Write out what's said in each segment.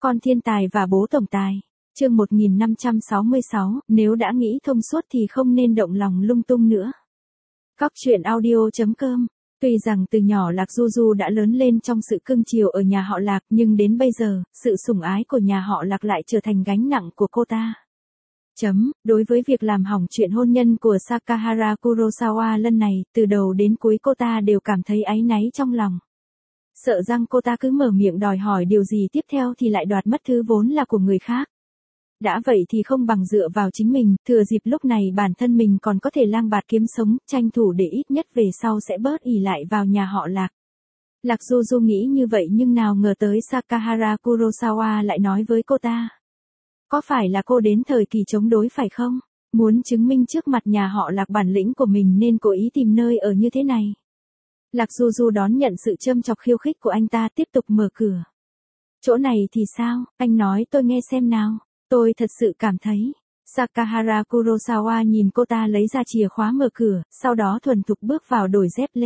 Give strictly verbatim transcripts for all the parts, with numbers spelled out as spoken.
Con thiên tài và bố tổng tài. Chương một nghìn năm trăm sáu mươi sáu, nếu đã nghĩ thông suốt thì không nên động lòng lung tung nữa. Cóc truyện audio chấm com. Tuy rằng từ nhỏ Lạc Du Du đã lớn lên trong sự cưng chiều ở nhà họ Lạc, nhưng đến bây giờ, sự sủng ái của nhà họ Lạc lại trở thành gánh nặng của cô ta. Chấm, đối với việc làm hỏng chuyện hôn nhân của Sakahara Kurosawa lần này, từ đầu đến cuối cô ta đều cảm thấy áy náy trong lòng. Sợ rằng cô ta cứ mở miệng đòi hỏi điều gì tiếp theo thì lại đoạt mất thứ vốn là của người khác. Đã vậy thì không bằng dựa vào chính mình, thừa dịp lúc này bản thân mình còn có thể lang bạt kiếm sống, tranh thủ để ít nhất về sau sẽ bớt ỷ lại vào nhà họ Lạc. Lạc Du Du nghĩ như vậy nhưng nào ngờ tới Sakahara Kurosawa lại nói với cô ta. Có phải là cô đến thời kỳ chống đối phải không? Muốn chứng minh trước mặt nhà họ Lạc bản lĩnh của mình nên cố ý tìm nơi ở như thế này. Lạc Du Du đón nhận sự châm chọc khiêu khích của anh ta, tiếp tục mở cửa. Chỗ này thì sao, anh nói tôi nghe xem nào. Tôi thật sự cảm thấy. Sakahara Kurosawa nhìn cô ta lấy ra chìa khóa mở cửa, sau đó thuần thục bước vào đổi dép lê.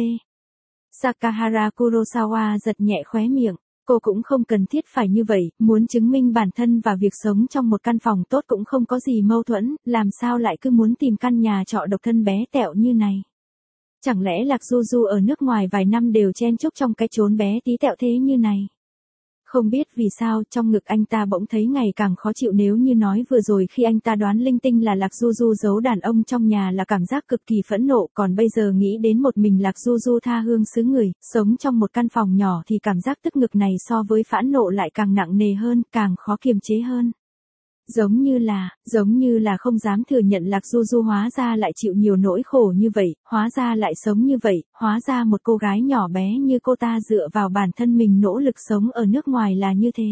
Sakahara Kurosawa giật nhẹ khóe miệng. Cô cũng không cần thiết phải như vậy, muốn chứng minh bản thân và việc sống trong một căn phòng tốt cũng không có gì mâu thuẫn, làm sao lại cứ muốn tìm căn nhà trọ độc thân bé tẹo như này. Chẳng lẽ Lạc Du Du ở nước ngoài vài năm đều chen chúc trong cái chốn bé tí tẹo thế như này? Không biết vì sao trong ngực anh ta bỗng thấy ngày càng khó chịu, nếu như nói vừa rồi khi anh ta đoán linh tinh là Lạc Du Du giấu đàn ông trong nhà là cảm giác cực kỳ phẫn nộ, còn bây giờ nghĩ đến một mình Lạc Du Du tha hương xứ người, sống trong một căn phòng nhỏ thì cảm giác tức ngực này so với phẫn nộ lại càng nặng nề hơn, càng khó kiềm chế hơn. Giống như là, giống như là không dám thừa nhận Lạc Du Du hóa ra lại chịu nhiều nỗi khổ như vậy, hóa ra lại sống như vậy, hóa ra một cô gái nhỏ bé như cô ta dựa vào bản thân mình nỗ lực sống ở nước ngoài là như thế.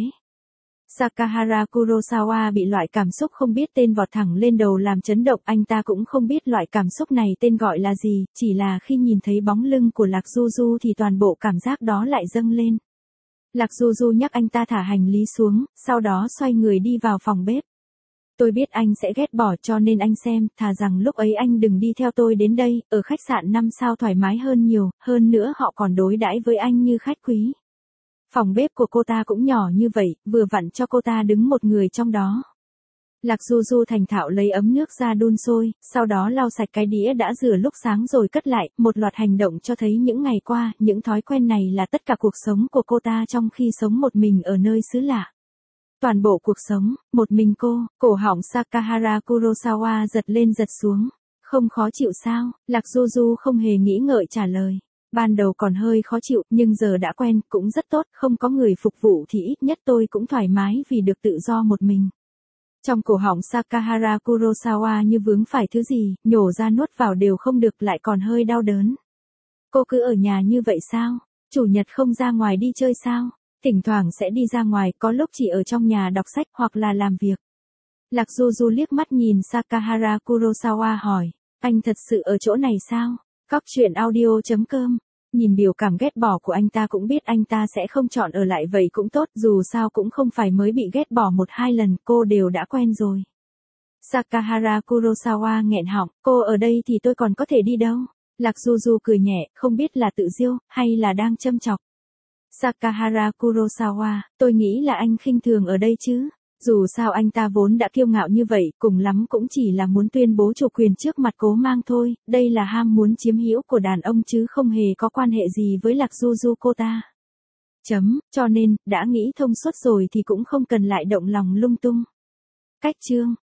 Sakahara Kurosawa bị loại cảm xúc không biết tên vọt thẳng lên đầu làm chấn động, anh ta cũng không biết loại cảm xúc này tên gọi là gì, chỉ là khi nhìn thấy bóng lưng của Lạc Du Du thì toàn bộ cảm giác đó lại dâng lên. Lạc Du Du nhắc anh ta thả hành lý xuống, sau đó xoay người đi vào phòng bếp. Tôi biết anh sẽ ghét bỏ cho nên anh xem, thà rằng lúc ấy anh đừng đi theo tôi đến đây, ở khách sạn năm sao thoải mái hơn nhiều, hơn nữa họ còn đối đãi với anh như khách quý. Phòng bếp của cô ta cũng nhỏ như vậy, vừa vặn cho cô ta đứng một người trong đó. Lạc Du Du thành thạo lấy ấm nước ra đun sôi, sau đó lau sạch cái đĩa đã rửa lúc sáng rồi cất lại, một loạt hành động cho thấy những ngày qua, những thói quen này là tất cả cuộc sống của cô ta trong khi sống một mình ở nơi xứ lạ. Toàn bộ cuộc sống, một mình cô, cổ họng Sakahara Kurosawa giật lên giật xuống. Không khó chịu sao? Lạc Du Du không hề nghĩ ngợi trả lời. Ban đầu còn hơi khó chịu, nhưng giờ đã quen, cũng rất tốt, không có người phục vụ thì ít nhất tôi cũng thoải mái vì được tự do một mình. Trong cổ họng Sakahara Kurosawa như vướng phải thứ gì, nhổ ra nuốt vào đều không được, lại còn hơi đau đớn. Cô cứ ở nhà như vậy sao? Chủ nhật không ra ngoài đi chơi sao? Thỉnh thoảng sẽ đi ra ngoài, có lúc chỉ ở trong nhà đọc sách hoặc là làm việc. Lạc Du Du liếc mắt nhìn Sakahara Kurosawa hỏi, anh thật sự ở chỗ này sao? Cóc truyện audio chấm com. Nhìn biểu cảm ghét bỏ của anh ta cũng biết anh ta sẽ không chọn ở lại, vậy cũng tốt, dù sao cũng không phải mới bị ghét bỏ một hai lần, cô đều đã quen rồi. Sakahara Kurosawa nghẹn họng, cô ở đây thì tôi còn có thể đi đâu? Lạc Du Du cười nhẹ, không biết là tự diêu, hay là đang châm chọc. Sakahara Kurosawa, tôi nghĩ là anh khinh thường ở đây chứ. Dù sao anh ta vốn đã kiêu ngạo như vậy, cùng lắm cũng chỉ là muốn tuyên bố chủ quyền trước mặt Cố Mang thôi, đây là ham muốn chiếm hữu của đàn ông chứ không hề có quan hệ gì với Lạc Du Du cô ta. Chấm, cho nên, đã nghĩ thông suốt rồi thì cũng không cần lại động lòng lung tung. Cách chương.